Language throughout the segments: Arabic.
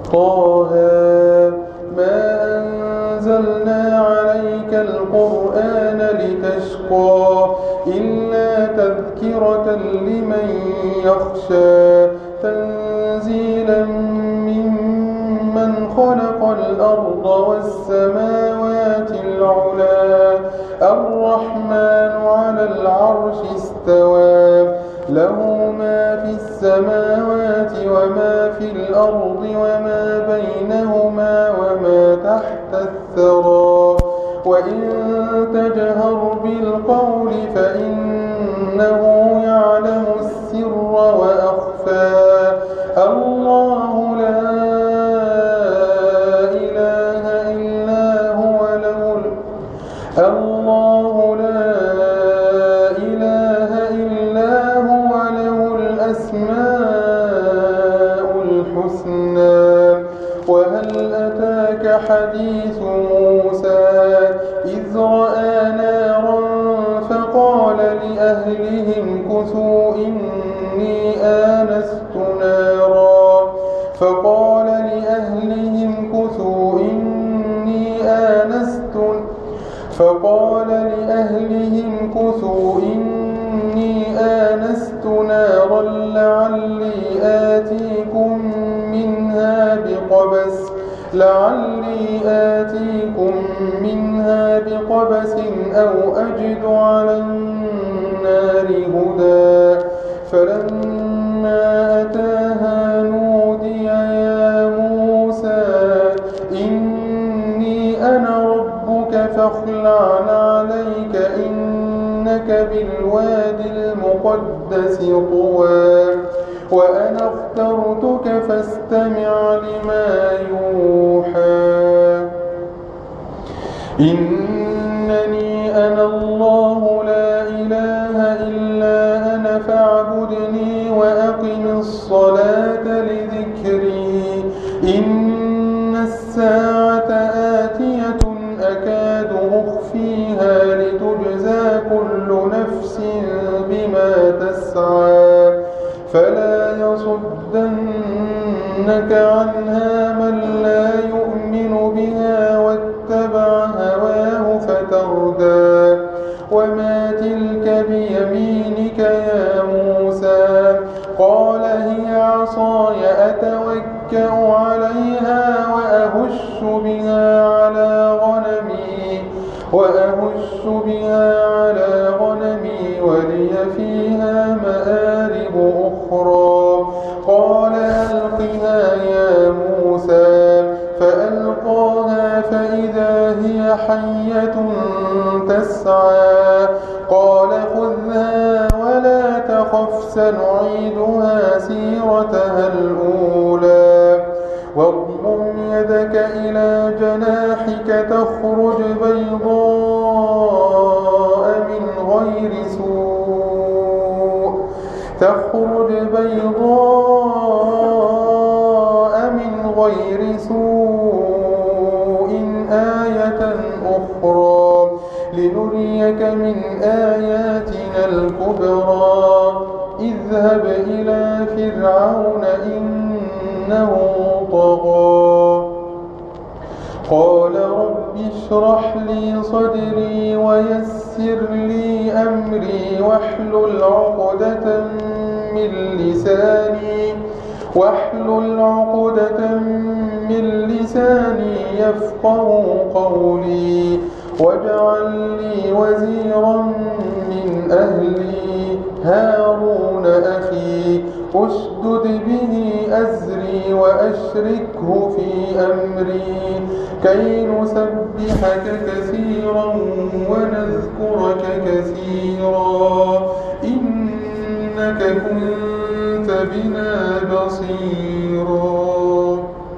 طه ما أنزلنا عليك القرآن لتشقى إلا تذكرة لمن يخشى تنزيلا ممن خلق الأرض والسماوات العلى الرحمن على العرش استوى له ما في السماوات وما في الأرض وما بينهما وما تحت الثرى وإن تجهر بالقول فإنه يعلم السر وأخفى الله لا إله إلا هو له الأسماء الحسنى وهل أتاك حديث موسى إذ رأى نارا فقال لأهلهم كثوا إني آنست نارا لعلي آتيكم منها بقبس أو أجد على النار هدى فلما أتاها نودي يا موسى إني أنا ربك فاخلع عليك إنك بالوادي المقدس طوى وأنا اخترتك فاستمع لما يوحى إنني أنا الله لا إله إلا أنا فاعبدني وأقم الصلاة لذكري إن الساعة آتية أكاد أخفيها لتجزى كل نفس بما تسعى فلا يصدنك عنها من لا يؤمن بها واتبع هواه فتردى وما تلك بيمينك يا موسى قال هي عصاي أتوكأ عليها وأهش بها على غنمي ولي فيها مآرب أخرى قال ألقها يا موسى فألقاها فإذا هي حية تسعى قال خذها ولا تخف سنعيدها سيرتها الأولى واضمم يدك إلى جناحك تخرج بيضاء من غير سوء آية أخرى لنريك من آياتنا الكبرى اذهب إلى فرعون إنه طغى قال رب اشرح لي صدري ويسر لي أمري واحلل عقدة من لساني يفقه قولي واجعل لي وزيرا من أهلي هارون أخي أشدد به أزري وأشركه في أمري كي نسبحك كثيرا ونذكرك كثيرا إنك كنت بنا بصيرا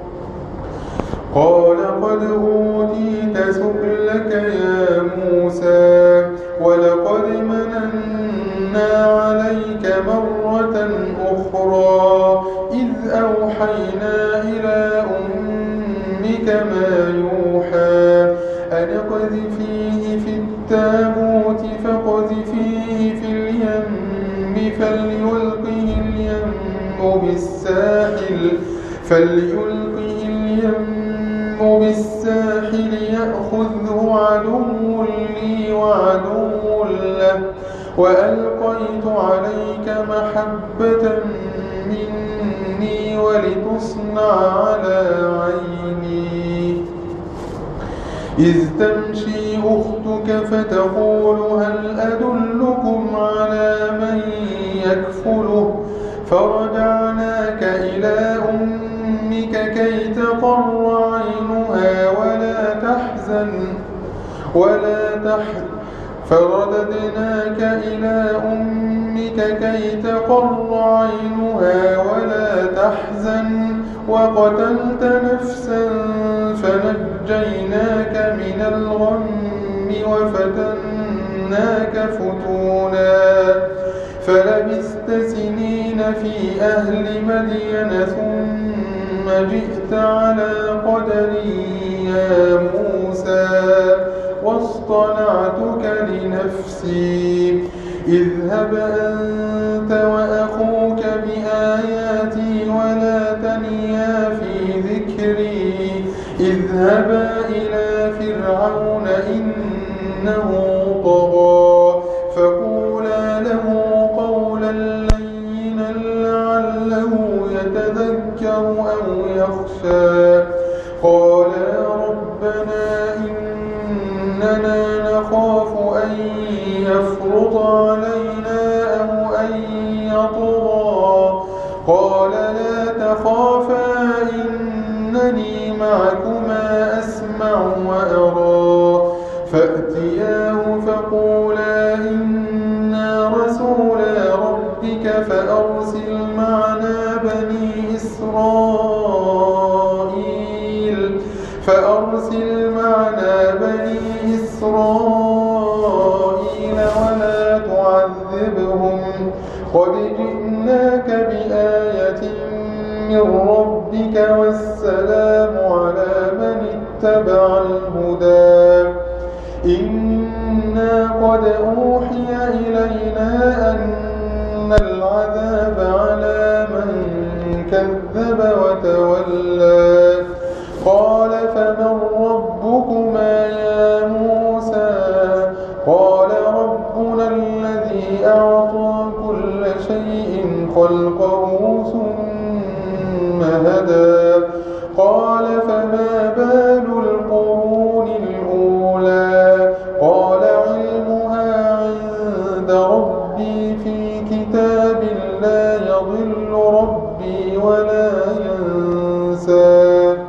قال قد أوتيت سؤلك يا موسى ولقد مننا عليك مرة أخرى إذ أوحينا إلى أمك ما يوحى أن اقذفيه في التابوت فاقذفيه في اليم فليلقه اليم بالساحل يأخذه عدو لي وعدو له وألقيت عليك محبة مني ولتصنع على عيني إذ تمشي أختك فتقول هل أدلكم على من يكفله فرجعناك إلى أمك كي تقر عينها فرددناك إلى أمك كي تقر عينها ولا تحزن وقتلت نفسا فنجيناك من الغم وفتناك فتونا فلبثت سنين في أهل مدين ثم جئت على قدري يا موسى واصطنعتك لنفسي اذهب أنت وأخوك بآياتي ولا تنيا في ذكري اذهبا إلى فرعون إنه طغى فقولا له قولا لينا لعله يتذكر أو يخشى قالا ربنا إننا نخاف أن يفرط علينا أو أن يطغى قال لا تخافا إنني معكما أسمع وأرى فأتياه فقولا إنا رسولا ربك فأرسل معنا بني إسرائيل ولا تعذبهم قد جئناك بآية من ربك والسلام على من اتبع الهدى إنا قد أوحي إلينا أن العذاب على من كذب وتولى قال فمن ربكما يا موسى قال ربنا الذي أعطى كل شيء خلقه ثم هدى قال فما بال القرون الأولى قال علمها عند ربي في كتاب لا يضل ربي ولا ينسى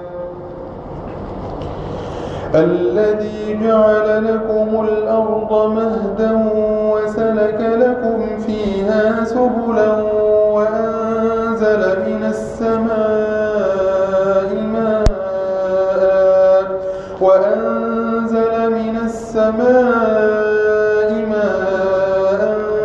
الذي جعل لكم الأرض مهدا وسلك لكم فيها سبلا وأنزل من السماء ماء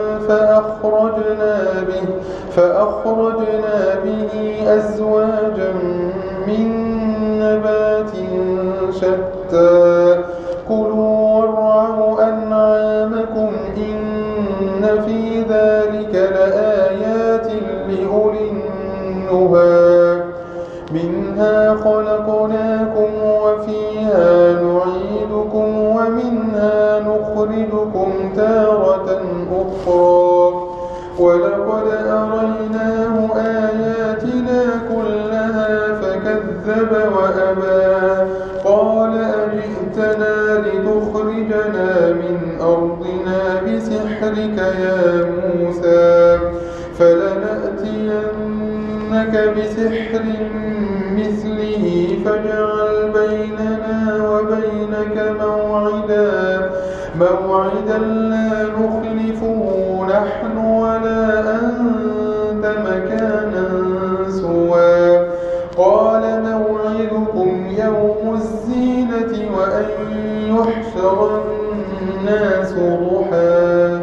فأخرجنا به أزواجا من نبات شتى كلوا وارعوا أنعامكم إن في ذلك لآيات لأولي النهى منها خلقناكم وفيها نعيدكم ومنها نخرجكم تارة أخرى ولقد أريناه آياتنا كلها فكذب وأبى قال أجئتنا لتخرجنا من أرضنا بسحرك يا موسى فلنأتينك بسحر مثله فاجعل بيننا وبينك موعدا لا نخلفه نحن ولا أنت مكانا سوى قال موعدكم يوم الزينة وأن يحشر الناس ضحى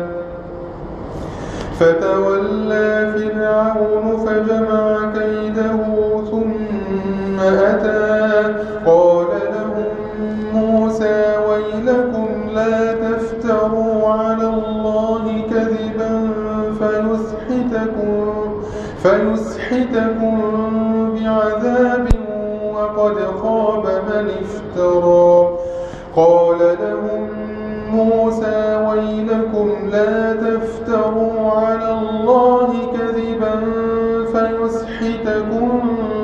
فتولى فرعون فجمع كيده ثم أتى قال لهم موسى ويلكم لا تفتروا على الله كذبا فيسحتكم بعذاب وقد خاب من افترى. قال لهم موسى ويلكم لا تفتروا على الله كذبا فيسحتكم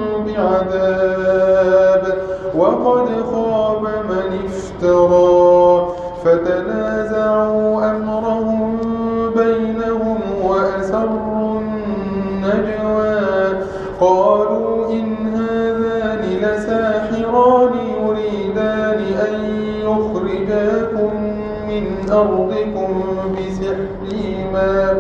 بعذاب وقد خاب من افترى. فتنازعوا أمرهم بينهم وأسروا النجوى قالوا إن هذان لساحران يريدان أن يخرجاكم من أرضكم بسحرهما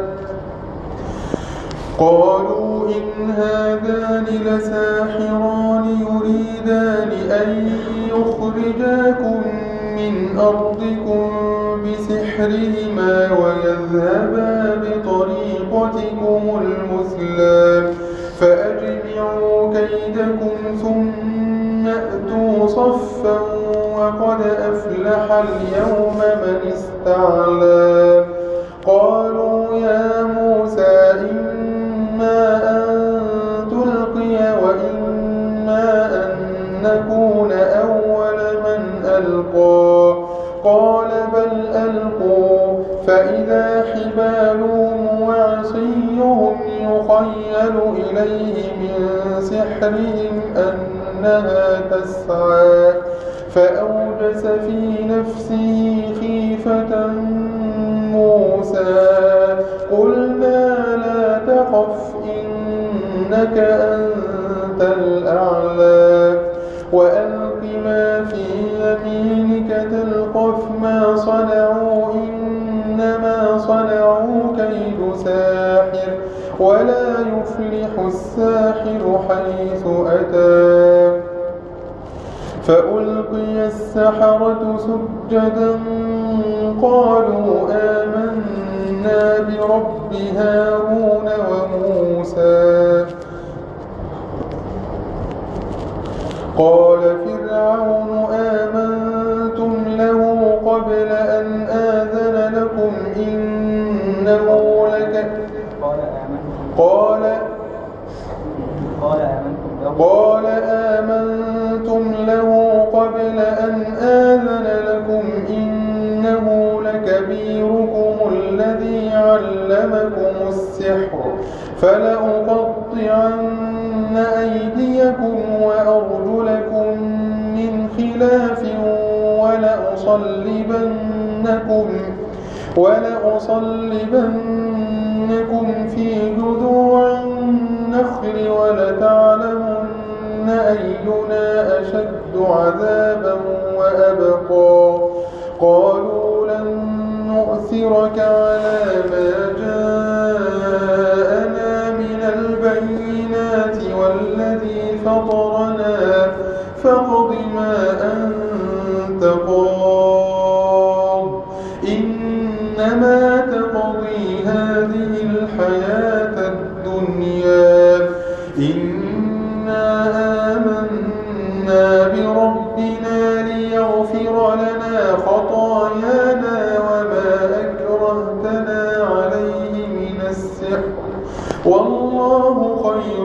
ويذهبا بطريقتكم المثلى فأجمعوا كيدكم ثم أتوا صفا وقد أفلح اليوم من استعلى. قالوا يا موسى إما أن تلقي وإما أن نكون أول من ألقى. قال بل ألقوا فإذا حبالهم وعصيهم يخيل إليه من سحرهم أنها تسعى فأوجس في نفسه خيفة موسى. قلنا لا تخف إنك أنت الأعلى وألق ما في يمينك تلقف ما صنعوا إنما صنعوا كيد ساحر ولا يفلح الساحر حيث أتى. فألقي السحرة سجدا قالوا آمنا برب هارون وموسى. قال فرعون آمنتم له قبل أن آذن لكم إنه قال آمنتم له قبل أن آذن لكم إنه لكبيركم الذي علمكم السحر فلأقطعن أيديكم وأرجلكم من خلاف ولأصلبنكم في جذوع النخل ولتعلمن أينا أشد عذابا وأبقى. قالوا لن نؤثرك على ما جاءنا من البينات والذي فطرنا فاقض ما أنت قاض إنما تقضي هذه الحياة الدنيا. إنا آمنا بربنا ليغفر لنا خطايانا وما أكرهتنا عليه من السحر والله خير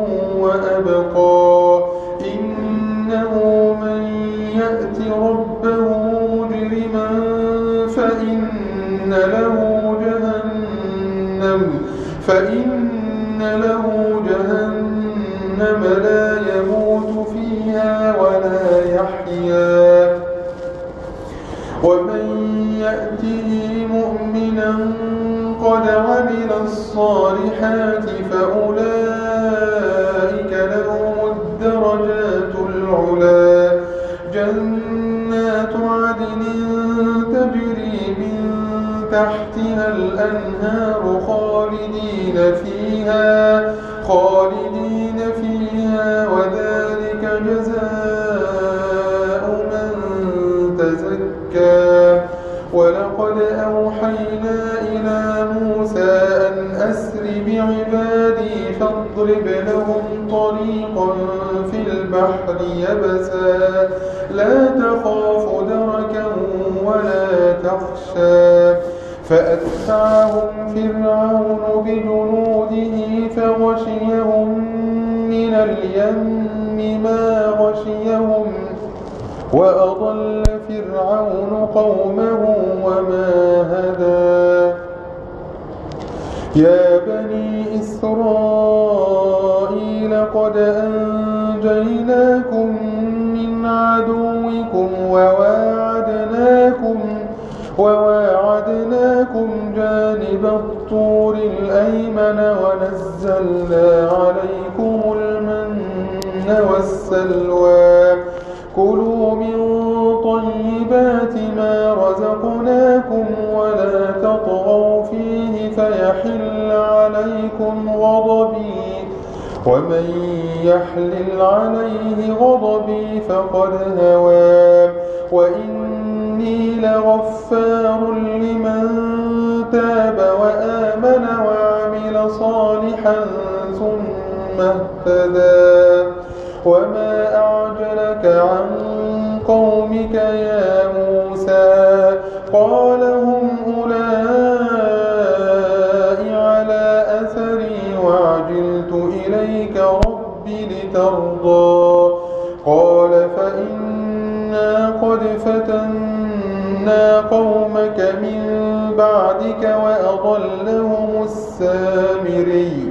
وأبقى. إنه من يأت ربه مجرما فإن له جهنم لا يموت فيها ولا يحيا. ومن يأته مؤمنا قد عمل الصالحات فأولئك لهم الدرجات العلى جنات عدن تجري من تحتها الأنهار خالدين فيها وذلك جزاء من تزكى. ولقد أوحينا إلى موسى أن أسر بعبادي فاضرب لهم طريقا في البحر يبسا لا تخاف دركا ولا تخشى. فأتبعهم فرعون بجنوده فغشيهم من اليم ما غشي. غشيهم وأضل فرعون قومه وما هدى يا بني إسرائيل قد أنجيناكم من عدوكم وواعدناكم جانب الطور الأيمن ونزلنا عليكم المن والسلوى كلوا من طيبات ما رزقناكم ولا تطغوا فيه فيحل عليكم غضبي ومن يحلل عليه غضبي فقد هوى وإني لغفار لمن تاب وآمن وعمل صالحا ثم اهتدى وما أعجلك عن قومك يا موسى قال هم أولئك على أثري وعجلت إليك رب لترضى قال فإنا قد فتنا قومك من بعدك وأضلهم السامري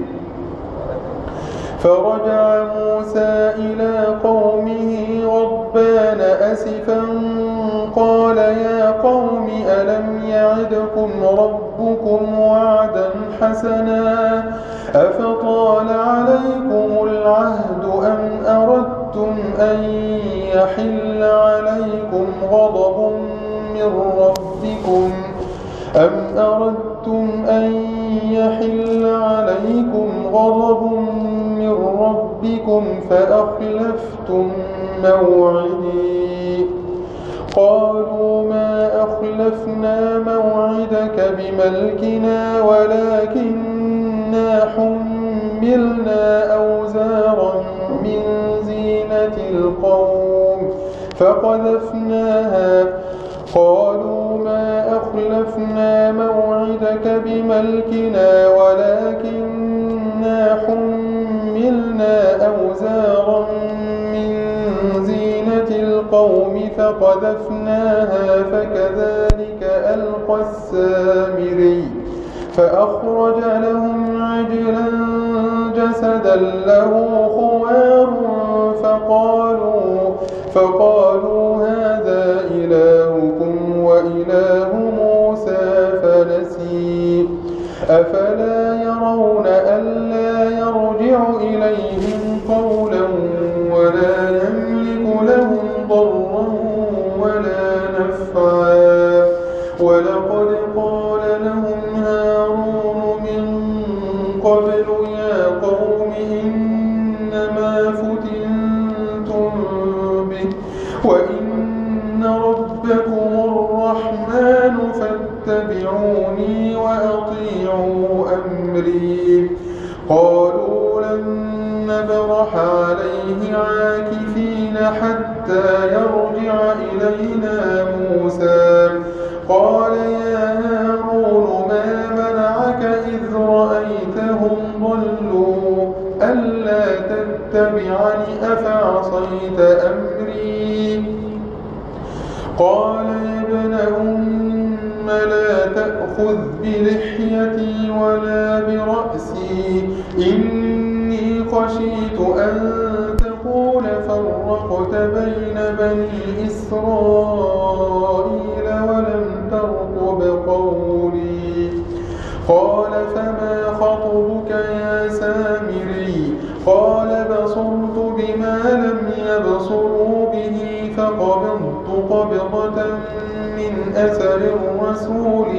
فرجع موسى إلى قومه غضبان أسفا قال يا قوم ألم يعدكم ربكم وعدا حسنا أفطال عليكم العهد أم أردتم أن يحل عليكم غضب من ربكم فأخلفتم موعدي قالوا ما أخلفنا موعدك بملكنا ولكننا حملنا أوزارا من زينة القوم فقذفناها قالوا ما أخلفنا موعدك بملكنا ولكننا حملنا أوزارا من زينة القوم فقذفناها فكذلك ألقى السامري فأخرج لهم عجلا جسدا له خوار فقالوا هذا إلهكم وإله موسى فنسي أفلا يرون ألا يرجع إليهم قولا ولا يملك لهم ضرا ولا نفعا ولقد قال لهم هارون من قبل يا قوم إنما فتنتم به وإن ربكم الرحمن فاتبعوني وأطيعوا أمري قالوا لن نبرح عليه عاكفين حتى يرجع إلينا موسى قال يا هارون ما منعك إذ رأيتهم ضلوا ألا تتبعني أفعصيت أمري قال يا ابن أم لا تأخذ بلحيتي ولا برأسي إني خشيت أن تقول فرقت بين بني إسرائيل ولم ترقب قولي قال فما خطبك يا سامري قال بصرت بما لم يبصروا به فقبضت قبضة من أثر الرسول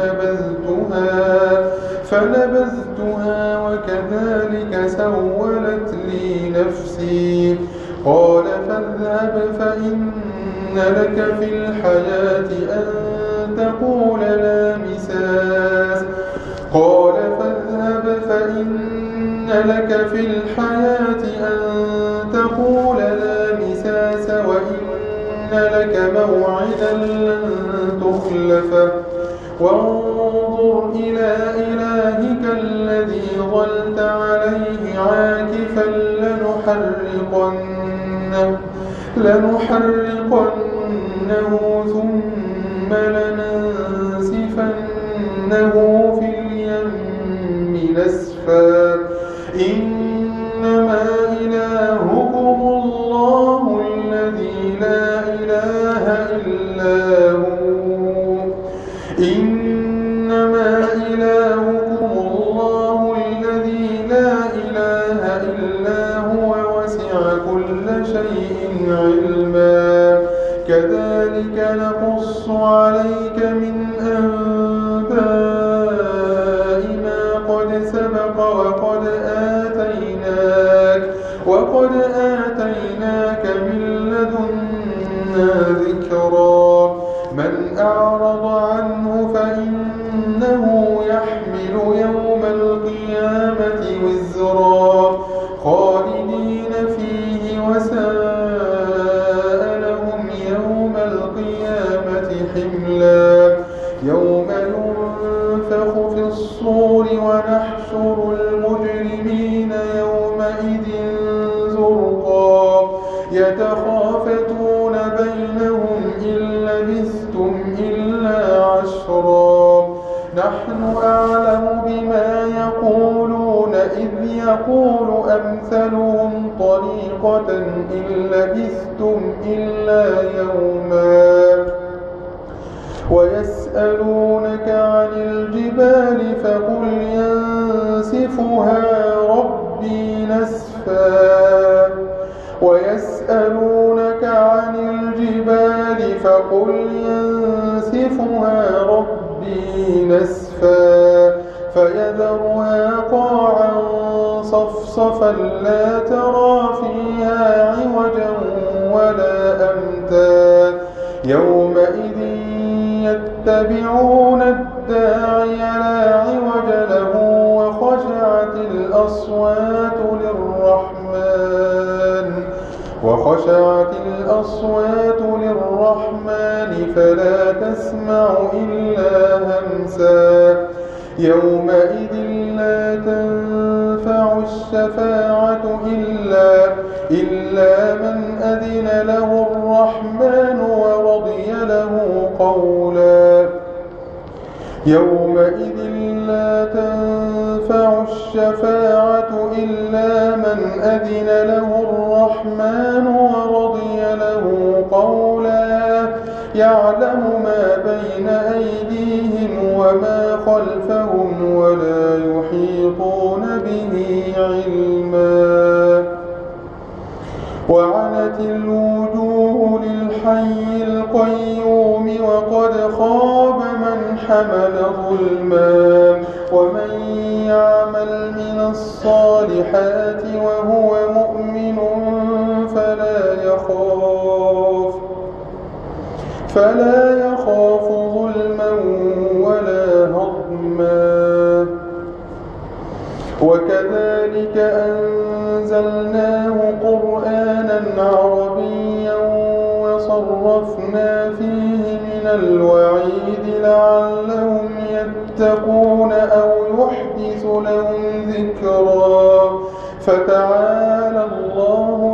فنبذتها وكذلك سولت لي نفسي قال فاذهب فإن لك في الحياة أن تقول لا مساس وإن لك موعدا لن تخلفه وانظر إلى إلهك الذي ظلت عليه عاكفا لنحرقنه لنحرقنه ثم لننسفنه في اليم نسفا إنما إلهكم الله الذي لا إله إلا هو إنما إلهكم الله الذي لا إله إلا هو وسع كل شيء علما كذلك نقص عليك من أنباء ما قد سبق وقد آتيناك من لدنا ذكرا من أعرض عنه فإنه يحمل يوم القيامة وزرا خالدين فيه وساء لهم يوم القيامة حملا يوم ينفخ في الصور ونحشر المجرمين يومئذ زرقا يتخافتون بينهم إن لبثتم إلا عشرا نحن أعلم بما يقولون إذ يقول أمثلهم طريقة إن لبثتم إلا يوما ويسألونك عن الجبال فقل ينسفها ربي نسفا ويسألونك عن الجبال فقل ينسفها ربي نسفا فيذرها قاعا صفصفا لا ترى فيها عوجا ولا أمتا يومئذ يتبعون الداعي لا عوج له وخشعت الأصوات للرحمن فلا تسمع إلا همسا يومئذ لا تنفع الشفاعة إلا من أذن له الرحمن ورضي له قولا يومئذ لا تنفع الشفاعة إلا من أذن له الرحمن ورضي له قولا يعلم ما بين أيديهم وما خلفهم ولا يحيطون به علما وعنت الوجوه للحي القيوم وقد خاب من حمل ظلما ومن يعمل من الصالحات وهو مؤمن فلا يخاف ظلما ولا هضما وكذلك أنزلناه قرآنا عربيا وصرفنا فيه من الوعيد لعلهم يتقون أو يحدث لهم ذكرا فتعالى الله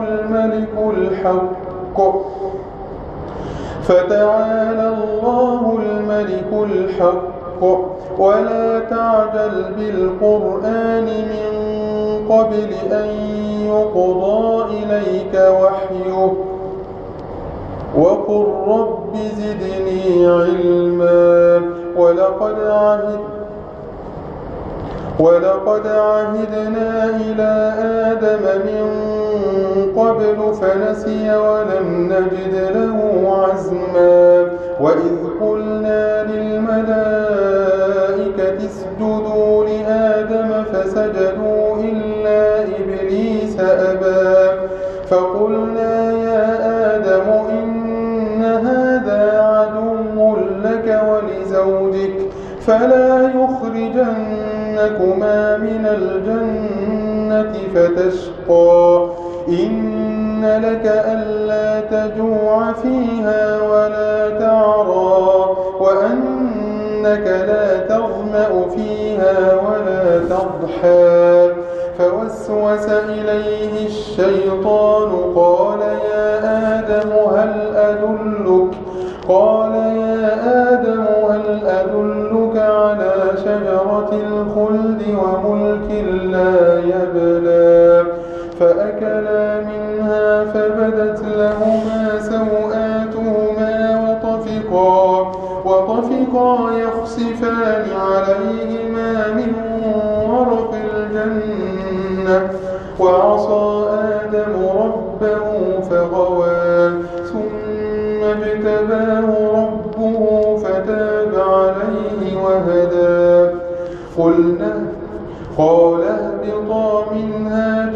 الملك الحق ولا تعجل بالقرآن من قبل أن يقضى إليك وحيه وقل رب زدني علما ولقد عهدنا إلى آدم من قبل فنسي ولم نجد له عزما وإذ قلنا للملائكة اسجدوا لآدم فسجدوا إلا إبليس أبى فقلنا يا آدم إن هذا عدو لك ولزوجك فلا يخرجنكما من الجنة فتشقى إن لك ألا تجوع فيها ولا تعرى وأنك لا تظمأ فيها ولا تضحى فوسوس إليه الشيطان قال يا آدم قال يا آدم هل أدلك على شجرة الخلد وملك لا يبلى فأكلا منها فبدت لهما سوآتهما وطفقا يخصفان عليهما من ورق الجنة وعصى آدم ربه فغوى ثم اجتباه ربه فتاب عليه وهدى قال اهبطا منها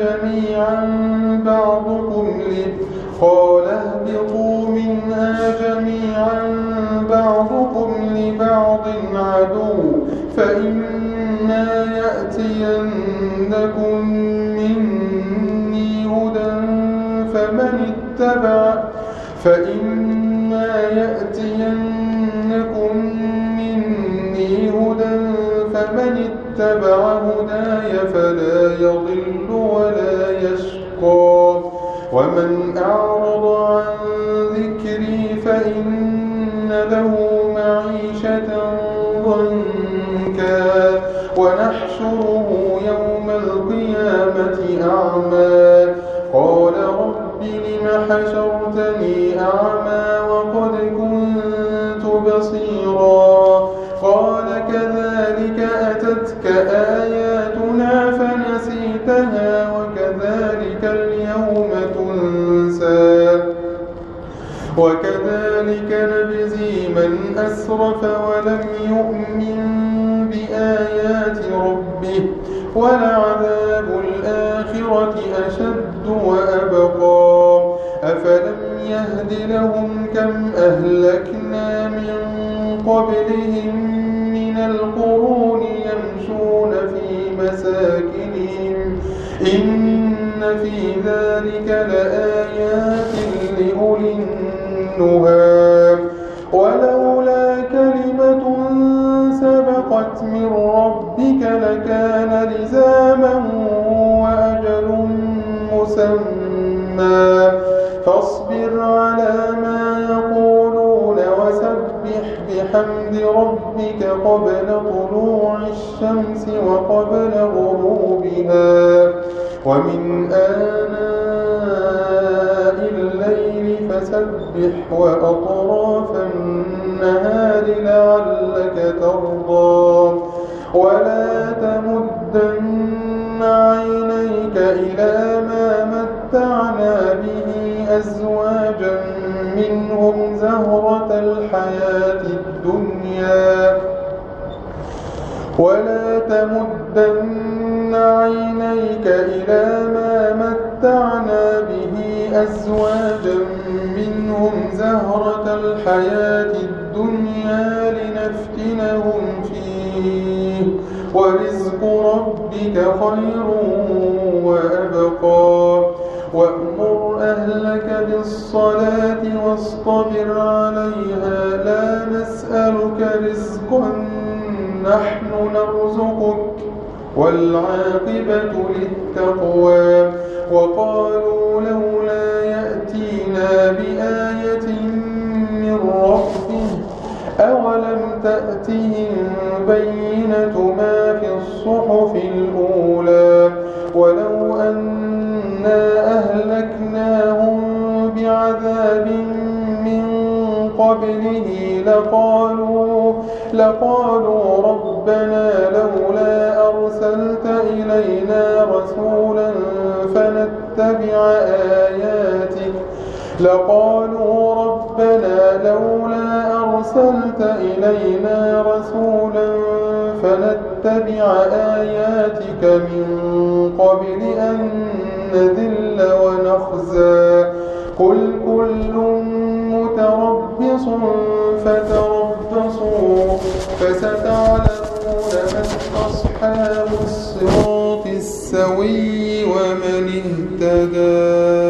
جميعا بعضكم لبعض عدو فإما يأتينكم مني هدى فمن اتبع هداي فلا يضل ولا يشقى ومن أعرض عن ذكري فإن له معيشة ضنكا ونحشره يوم القيامة أعمى قال رب لم حشرتني أعمى وقد كنت بصيرا قال كذلك أتتك آياتنا فنسيتها وكذلك اليوم تنسى وكذلك نجزي من أسرف ولم يؤمن بآيات ربه ولعذاب الآخرة أشد وأبقى أفلم يهد لهم كم أهلكنا من قبلهم من القرون يمشون في مساكنهم إن في ذلك لآيات لأولي النهى ولولا كلمة سبقت من ربك لكان لزاما وأجل مسمى فاصبر على ما يقولون وسبح بحمد ربك قبل طلوع الشمس وقبل غروبها ومن آناء الليل فسبح وأطراف النهار لعلك ترضى ولا تمدن عينيك إلى ما متعنا به أزواجا منهم زهرة الحياة الدنيا ولا تمدن عينيك إلى ما متعنا به أزواجا منهم زهرة الحياة الدنيا لنفتنهم فيه ورزق ربك خير وأبقى وأمر أهلك بالصلاة واصطبر عليها لا نسألك رزقا نحن نرزقك والعاقبة للتقوى وقالوا لولا يأتينا بآية من ربه أولم تأتهم بينة ما في الصحف الأولى ولو أنا أهلكناهم بعذاب من قبله لقالوا ربنا لولا أرسلت إلينا رسولا فنتبع آياتك من قبل أن نذل ونخزى قل كل متربص فتربصوا فستعلمون من أصحاب الصراط السوي ومن اهتدى.